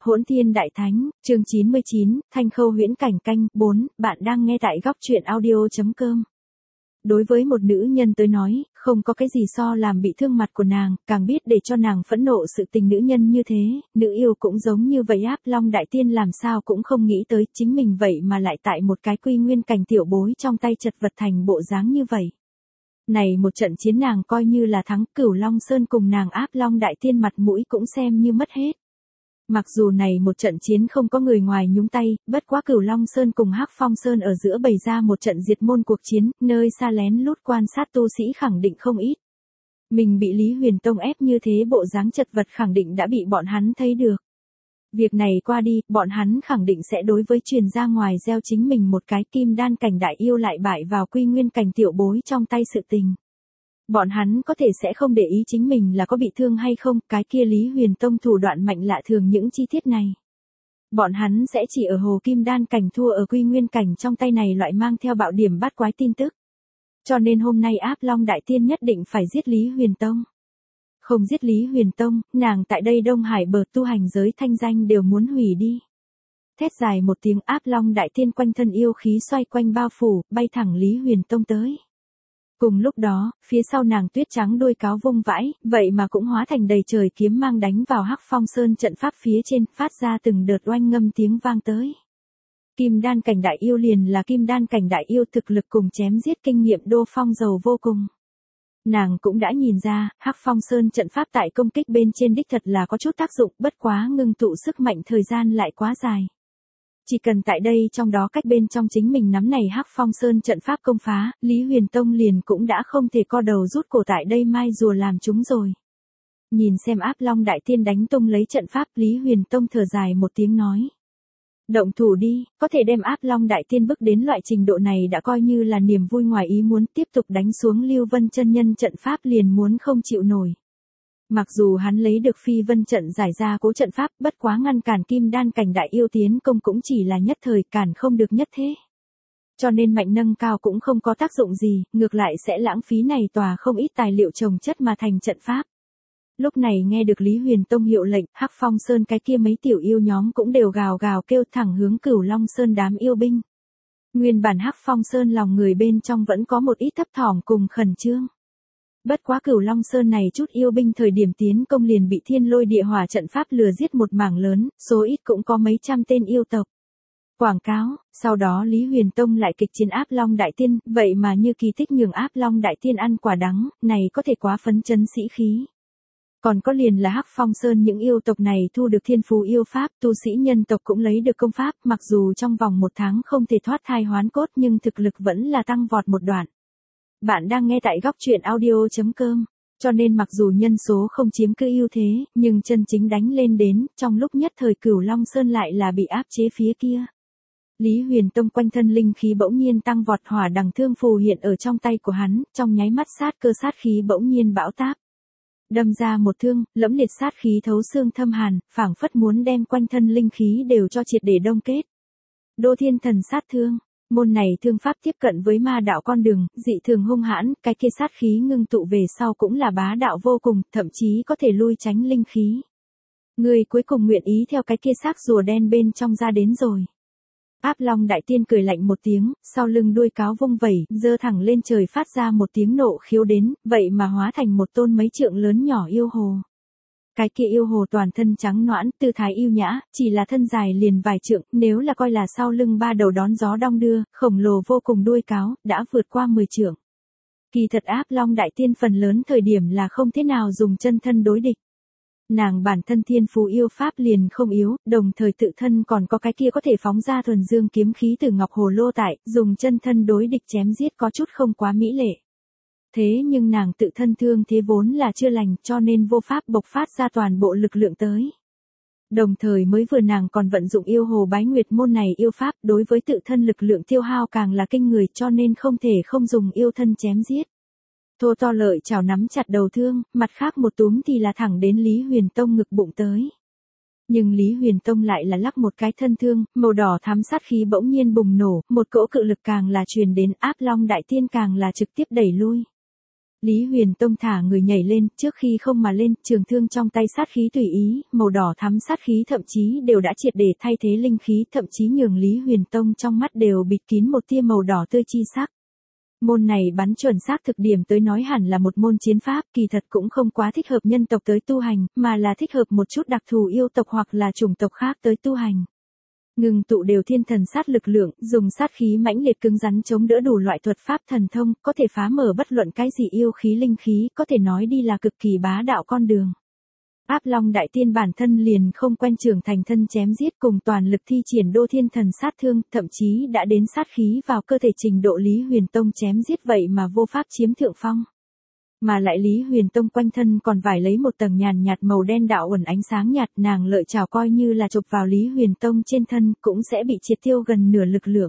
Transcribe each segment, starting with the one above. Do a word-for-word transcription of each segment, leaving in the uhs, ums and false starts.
Hỗn Thiên Đại Thánh, chương chín mươi chín, Thanh Khâu Huyễn Cảnh canh bốn, bạn đang nghe tại góc truyện audio.com. Đối với một nữ nhân tới nói, không có cái gì so làm bị thương mặt của nàng, càng biết để cho nàng phẫn nộ sự tình nữ nhân như thế, nữ yêu cũng giống như vậy. Áp Long Đại Tiên làm sao cũng không nghĩ tới chính mình vậy mà lại tại một cái quy nguyên cảnh tiểu bối trong tay chật vật thành bộ dáng như vậy. Này một trận chiến nàng coi như là thắng, Cửu Long Sơn cùng nàng Áp Long Đại Tiên mặt mũi cũng xem như mất hết. Mặc dù này một trận chiến không có người ngoài nhúng tay, bất quá Cửu Long Sơn cùng Hắc Phong Sơn ở giữa bày ra một trận diệt môn cuộc chiến, nơi xa lén lút quan sát tu sĩ khẳng định không ít. Mình bị Lý Huyền Tông ép như thế bộ dáng chật vật khẳng định đã bị bọn hắn thấy được. Việc này qua đi, bọn hắn khẳng định sẽ đối với truyền ra ngoài gieo chính mình một cái kim đan cảnh đại yêu lại bại vào quy nguyên cảnh tiểu bối trong tay sự tình. Bọn hắn có thể sẽ không để ý chính mình là có bị thương hay không, cái kia Lý Huyền Tông thủ đoạn mạnh lạ thường những chi tiết này. Bọn hắn sẽ chỉ ở hồ kim đan cảnh thua ở quy nguyên cảnh trong tay này loại mang theo bạo điểm bắt quái tin tức. Cho nên hôm nay Áp Long Đại Tiên nhất định phải giết Lý Huyền Tông. Không giết Lý Huyền Tông, nàng tại đây Đông Hải bờ tu hành giới thanh danh đều muốn hủy đi. Thét dài một tiếng, Áp Long Đại Tiên quanh thân yêu khí xoay quanh bao phủ, bay thẳng Lý Huyền Tông tới. Cùng lúc đó, phía sau nàng tuyết trắng đuôi cáo vung vãi, vậy mà cũng hóa thành đầy trời kiếm mang đánh vào Hắc Phong Sơn trận pháp phía trên, phát ra từng đợt oanh ngâm tiếng vang tới. Kim đan cảnh đại yêu liền là kim đan cảnh đại yêu, thực lực cùng chém giết kinh nghiệm đô phong dầu vô cùng. Nàng cũng đã nhìn ra, Hắc Phong Sơn trận pháp tại công kích bên trên đích thật là có chút tác dụng, bất quá ngưng tụ sức mạnh thời gian lại quá dài. Chỉ cần tại đây trong đó cách bên trong chính mình nắm này Hắc Phong Sơn trận pháp công phá, Lý Huyền Tông liền cũng đã không thể co đầu rút cổ tại đây mai rùa làm chúng rồi. Nhìn xem Áp Long Đại Tiên đánh tung lấy trận pháp, Lý Huyền Tông thở dài một tiếng nói. Động thủ đi, có thể đem Áp Long Đại Tiên bước đến loại trình độ này đã coi như là niềm vui ngoài ý muốn, tiếp tục đánh xuống Lưu Vân chân nhân trận pháp liền muốn không chịu nổi. Mặc dù hắn lấy được phi vân trận giải ra cố trận pháp, bất quá ngăn cản kim đan cảnh đại yêu tiến công cũng chỉ là nhất thời, cản không được nhất thế. Cho nên mạnh nâng cao cũng không có tác dụng gì, ngược lại sẽ lãng phí này tòa không ít tài liệu trồng chất mà thành trận pháp. Lúc này nghe được Lý Huyền Tông hiệu lệnh, Hắc Phong Sơn cái kia mấy tiểu yêu nhóm cũng đều gào gào kêu thẳng hướng Cửu Long Sơn đám yêu binh. Nguyên bản Hắc Phong Sơn lòng người bên trong vẫn có một ít thấp thỏm cùng khẩn trương. Bất quá Cửu Long Sơn này chút yêu binh thời điểm tiến công liền bị thiên lôi địa hỏa trận pháp lừa giết một mảng lớn, số ít cũng có mấy trăm tên yêu tộc. Quảng cáo, sau đó Lý Huyền Tông lại kịch chiến Áp Long Đại Tiên, vậy mà như kỳ tích nhường Áp Long Đại Tiên ăn quả đắng, này có thể quá phấn chấn sĩ khí. Còn có liền là Hắc Phong Sơn những yêu tộc này thu được thiên phú yêu pháp, tu sĩ nhân tộc cũng lấy được công pháp, mặc dù trong vòng một tháng không thể thoát thai hoán cốt nhưng thực lực vẫn là tăng vọt một đoạn. Bạn đang nghe tại góc truyện audio.com, cho nên mặc dù nhân số không chiếm cứ ưu thế, nhưng chân chính đánh lên đến, trong lúc nhất thời Cửu Long Sơn lại là bị áp chế phía kia. Lý Huyền Tông quanh thân linh khí bỗng nhiên tăng vọt, hỏa đằng thương phù hiện ở trong tay của hắn, trong nháy mắt sát cơ sát khí bỗng nhiên bão táp. Đâm ra một thương, lẫm liệt sát khí thấu xương thâm hàn, phảng phất muốn đem quanh thân linh khí đều cho triệt để đông kết. Đô Thiên Thần sát thương. Môn này thương pháp tiếp cận với ma đạo con đường, dị thường hung hãn, cái kia sát khí ngưng tụ về sau cũng là bá đạo vô cùng, thậm chí có thể lui tránh linh khí. Người cuối cùng nguyện ý theo cái kia xác rùa đen bên trong ra đến rồi. Áp Long Đại Tiên cười lạnh một tiếng, sau lưng đuôi cáo vung vẩy, giơ thẳng lên trời phát ra một tiếng nộ khiếu đến, vậy mà hóa thành một tôn mấy trượng lớn nhỏ yêu hồ. Cái kia yêu hồ toàn thân trắng nõn, tư thái yêu nhã, chỉ là thân dài liền vài trượng, nếu là coi là sau lưng ba đầu đón gió đong đưa, khổng lồ vô cùng đuôi cáo, đã vượt qua mười trượng. Kỳ thật Áp Long Đại Tiên phần lớn thời điểm là không thế nào dùng chân thân đối địch. Nàng bản thân thiên phú yêu pháp liền không yếu, đồng thời tự thân còn có cái kia có thể phóng ra thuần dương kiếm khí từ ngọc hồ lô tại, dùng chân thân đối địch chém giết có chút không quá mỹ lệ. Thế nhưng nàng tự thân thương thế vốn là chưa lành, cho nên vô pháp bộc phát ra toàn bộ lực lượng tới. Đồng thời mới vừa nàng còn vận dụng yêu hồ bái nguyệt môn này yêu pháp, đối với tự thân lực lượng tiêu hao càng là kinh người, cho nên không thể không dùng yêu thân chém giết. Thô to lợi chảo nắm chặt đầu thương, mặt khác một túm thì là thẳng đến Lý Huyền Tông ngực bụng tới. Nhưng Lý Huyền Tông lại là lắc một cái thân thương, màu đỏ thắm sát khí bỗng nhiên bùng nổ, một cỗ cự lực càng là truyền đến, Áp Long Đại Tiên càng là trực tiếp đẩy lui. Lý Huyền Tông thả người nhảy lên, trước khi không mà lên, trường thương trong tay sát khí tùy ý, màu đỏ thắm sát khí thậm chí đều đã triệt để thay thế linh khí, thậm chí nhường Lý Huyền Tông trong mắt đều bịt kín một tia màu đỏ tươi chi sắc. Môn này bắn chuẩn xác thực điểm tới nói hẳn là một môn chiến pháp, kỳ thật cũng không quá thích hợp nhân tộc tới tu hành, mà là thích hợp một chút đặc thù yêu tộc hoặc là chủng tộc khác tới tu hành. Ngừng tụ đều thiên thần sát lực lượng, dùng sát khí mãnh liệt cứng rắn chống đỡ đủ loại thuật pháp thần thông, có thể phá mở bất luận cái gì yêu khí linh khí, có thể nói đi là cực kỳ bá đạo con đường. Áp Long Đại Tiên bản thân liền không quen trưởng thành thân chém giết, cùng toàn lực thi triển đô thiên thần sát thương, thậm chí đã đến sát khí vào cơ thể trình độ Lý Huyền Tông chém giết vậy mà vô pháp chiếm thượng phong. Mà lại Lý Huyền Tông quanh thân còn vải lấy một tầng nhàn nhạt màu đen đạo ẩn ánh sáng nhạt, nàng lợi chảo coi như là chụp vào Lý Huyền Tông trên thân cũng sẽ bị triệt tiêu gần nửa lực lượng.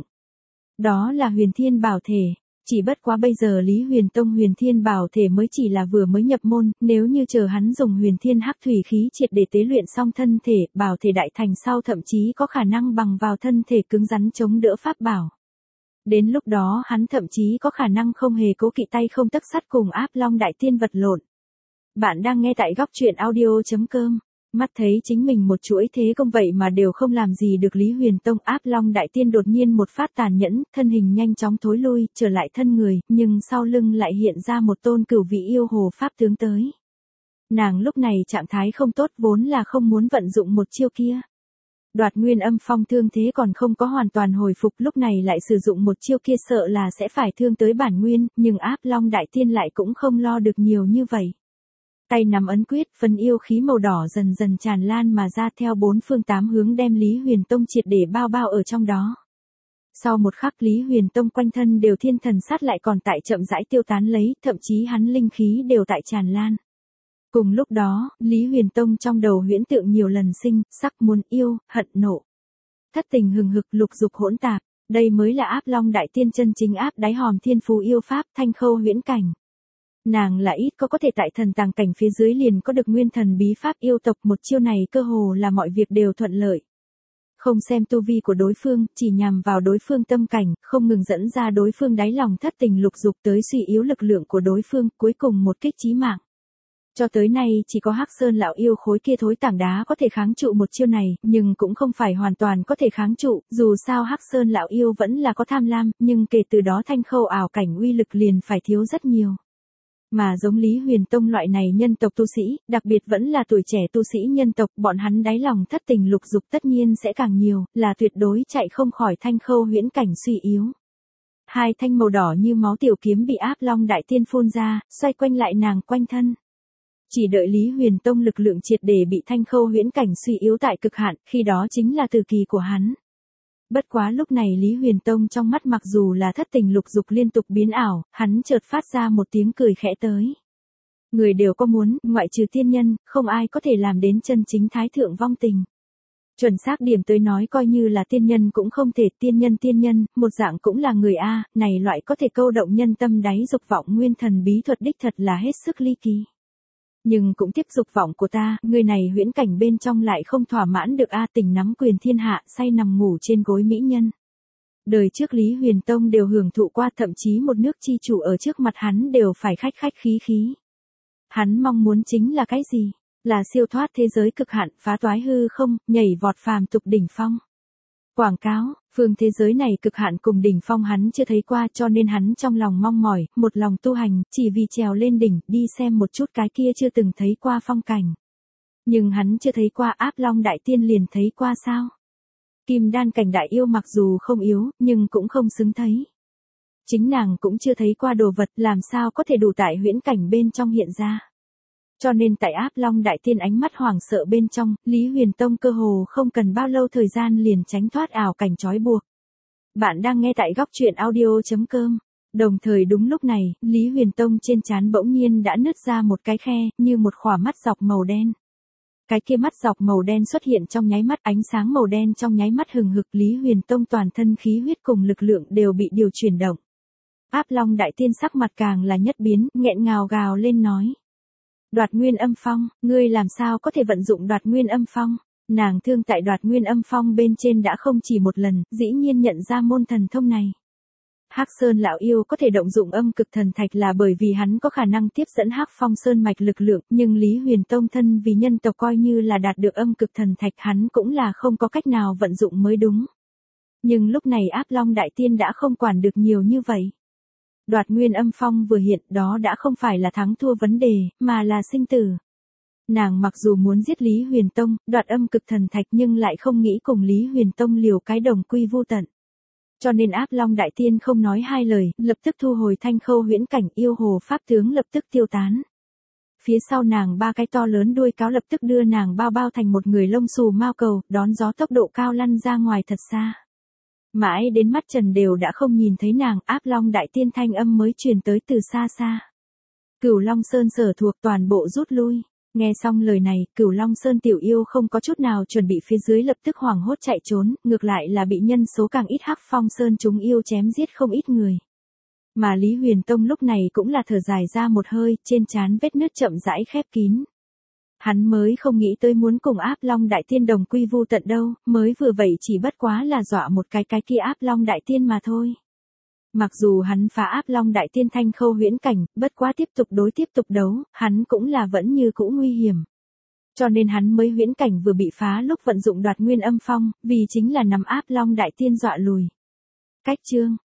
Đó là Huyền Thiên Bảo Thể. Chỉ bất quá bây giờ Lý Huyền Tông Huyền Thiên Bảo Thể mới chỉ là vừa mới nhập môn, nếu như chờ hắn dùng Huyền Thiên Hắc Thủy khí triệt để tế luyện xong thân thể, bảo thể đại thành sau thậm chí có khả năng bằng vào thân thể cứng rắn chống đỡ pháp bảo. Đến lúc đó hắn thậm chí có khả năng không hề cố kỵ tay không tấc sắt cùng Áp Long Đại Tiên vật lộn. Bạn đang nghe tại góc truyện audio chấm com. Mắt thấy chính mình một chuỗi thế công vậy mà đều không làm gì được Lý Huyền Tông, Áp Long Đại Tiên đột nhiên một phát tàn nhẫn, thân hình nhanh chóng thối lui, trở lại thân người, nhưng sau lưng lại hiện ra một tôn cửu vị yêu hồ pháp tướng tới. Nàng lúc này trạng thái không tốt, vốn là không muốn vận dụng một chiêu kia. Đoạt Nguyên Âm Phong thương thế còn không có hoàn toàn hồi phục, lúc này lại sử dụng một chiêu kia sợ là sẽ phải thương tới bản nguyên, nhưng Áp Long Đại Tiên lại cũng không lo được nhiều như vậy. Tay nắm ấn quyết, phần yêu khí màu đỏ dần dần tràn lan mà ra theo bốn phương tám hướng đem Lý Huyền Tông triệt để bao bao ở trong đó. Sau một khắc Lý Huyền Tông quanh thân đều thiên thần sát lại còn tại chậm rãi tiêu tán lấy, thậm chí hắn linh khí đều tại tràn lan. Cùng lúc đó, Lý Huyền Tông trong đầu huyễn tượng nhiều lần sinh, sắc muốn yêu, hận nộ. Thất tình hừng hực lục dục hỗn tạp, đây mới là Áp Long Đại Tiên chân chính áp đáy hòm thiên phú yêu pháp thanh khâu huyễn cảnh. Nàng là ít có có thể tại thần tàng cảnh phía dưới liền có được nguyên thần bí pháp yêu tộc, một chiêu này cơ hồ là mọi việc đều thuận lợi. Không xem tu vi của đối phương, chỉ nhằm vào đối phương tâm cảnh, không ngừng dẫn ra đối phương đáy lòng thất tình lục dục tới suy yếu lực lượng của đối phương, cuối cùng một kích chí mạng. Cho tới nay chỉ có Hắc Sơn lão yêu khối kia thối tảng đá có thể kháng trụ một chiêu này, nhưng cũng không phải hoàn toàn có thể kháng trụ, dù sao Hắc Sơn lão yêu vẫn là có tham lam, nhưng kể từ đó thanh khâu ảo cảnh uy lực liền phải thiếu rất nhiều. Mà giống Lý Huyền Tông loại này nhân tộc tu sĩ, đặc biệt vẫn là tuổi trẻ tu sĩ nhân tộc, bọn hắn đáy lòng thất tình lục dục tất nhiên sẽ càng nhiều, là tuyệt đối chạy không khỏi thanh khâu huyễn cảnh suy yếu. Hai thanh màu đỏ như máu tiểu kiếm bị Áp Long Đại Tiên phun ra, xoay quanh lại nàng quanh thân. Chỉ đợi Lý Huyền Tông lực lượng triệt để bị thanh khâu huyễn cảnh suy yếu tại cực hạn, khi đó chính là từ kỳ của hắn. Bất quá lúc này Lý Huyền Tông trong mắt mặc dù là thất tình lục dục liên tục biến ảo, hắn chợt phát ra một tiếng cười khẽ tới. Người đều có muốn, ngoại trừ tiên nhân, không ai có thể làm đến chân chính thái thượng vong tình. Chuẩn xác điểm tới nói coi như là tiên nhân cũng không thể, tiên nhân tiên nhân, một dạng cũng là người A, này loại có thể câu động nhân tâm đáy dục vọng nguyên thần bí thuật đích thật là hết sức ly kỳ. Nhưng cũng tiếp dục vọng của ta, người này huyễn cảnh bên trong lại không thỏa mãn được A, tình nắm quyền thiên hạ, say nằm ngủ trên gối mỹ nhân. Đời trước Lý Huyền Tông đều hưởng thụ qua, thậm chí một nước chi chủ ở trước mặt hắn đều phải khách khách khí khí. Hắn mong muốn chính là cái gì? Là siêu thoát thế giới cực hạn, phá toái hư không, nhảy vọt phàm tục đỉnh phong. Quảng cáo, phương thế giới này cực hạn cùng đỉnh phong hắn chưa thấy qua, cho nên hắn trong lòng mong mỏi, một lòng tu hành, chỉ vì trèo lên đỉnh, đi xem một chút cái kia chưa từng thấy qua phong cảnh. Nhưng hắn chưa thấy qua Áp Long Đại Tiên liền thấy qua sao? Kim đan cảnh đại yêu mặc dù không yếu, nhưng cũng không xứng thấy. Chính nàng cũng chưa thấy qua đồ vật, làm sao có thể đủ tại huyễn cảnh bên trong hiện ra. Cho nên tại Áp Long Đại Tiên ánh mắt hoảng sợ bên trong, Lý Huyền Tông cơ hồ không cần bao lâu thời gian liền tránh thoát ảo cảnh trói buộc. Bạn đang nghe tại góc truyện audio chấm com. Đồng thời đúng lúc này, Lý Huyền Tông trên trán bỗng nhiên đã nứt ra một cái khe, như một khỏa mắt dọc màu đen. Cái kia mắt dọc màu đen xuất hiện trong nháy mắt, ánh sáng màu đen trong nháy mắt hừng hực, Lý Huyền Tông toàn thân khí huyết cùng lực lượng đều bị điều chuyển động. Áp Long Đại Tiên sắc mặt càng là nhất biến, nghẹn ngào gào lên nói. Đoạt Nguyên Âm Phong, ngươi làm sao có thể vận dụng Đoạt Nguyên Âm Phong? Nàng thương tại Đoạt Nguyên Âm Phong bên trên đã không chỉ một lần, dĩ nhiên nhận ra môn thần thông này. Hắc Sơn lão yêu có thể động dụng âm cực thần thạch là bởi vì hắn có khả năng tiếp dẫn Hắc Phong Sơn mạch lực lượng, nhưng Lý Huyền Tông thân vì nhân tộc coi như là đạt được âm cực thần thạch hắn cũng là không có cách nào vận dụng mới đúng. Nhưng lúc này Áp Long Đại Tiên đã không quản được nhiều như vậy. Đoạt nguyên âm phong vừa hiện đó đã không phải là thắng thua vấn đề, mà là sinh tử. Nàng mặc dù muốn giết Lý Huyền Tông, đoạt âm cực thần thạch nhưng lại không nghĩ cùng Lý Huyền Tông liều cái đồng quy vu tận. Cho nên Áp Long Đại Tiên không nói hai lời, lập tức thu hồi thanh khâu huyễn cảnh, yêu hồ pháp tướng lập tức tiêu tán. Phía sau nàng ba cái to lớn đuôi cáo lập tức đưa nàng bao bao thành một người lông xù mao cầu, đón gió tốc độ cao lăn ra ngoài thật xa. Mãi đến mắt Trần đều đã không nhìn thấy nàng, Áp Long Đại Tiên thanh âm mới truyền tới từ xa xa. Cửu Long Sơn sở thuộc toàn bộ rút lui. Nghe xong lời này, Cửu Long Sơn tiểu yêu không có chút nào chuẩn bị phía dưới lập tức hoảng hốt chạy trốn, ngược lại là bị nhân số càng ít Hắc Phong Sơn chúng yêu chém giết không ít người. Mà Lý Huyền Tông lúc này cũng là thở dài ra một hơi, trên trán vết nứt chậm rãi khép kín. Hắn mới không nghĩ tới muốn cùng Áp Long Đại Tiên đồng quy vu tận đâu, mới vừa vậy chỉ bất quá là dọa một cái cái kia Áp Long Đại Tiên mà thôi. Mặc dù hắn phá Áp Long Đại Tiên thanh khâu huyễn cảnh, bất quá tiếp tục đối tiếp tục đấu, hắn cũng là vẫn như cũ nguy hiểm. Cho nên hắn mới huyễn cảnh vừa bị phá lúc vận dụng đoạt nguyên âm phong, vì chính là nằm Áp Long Đại Tiên dọa lùi. Cách chương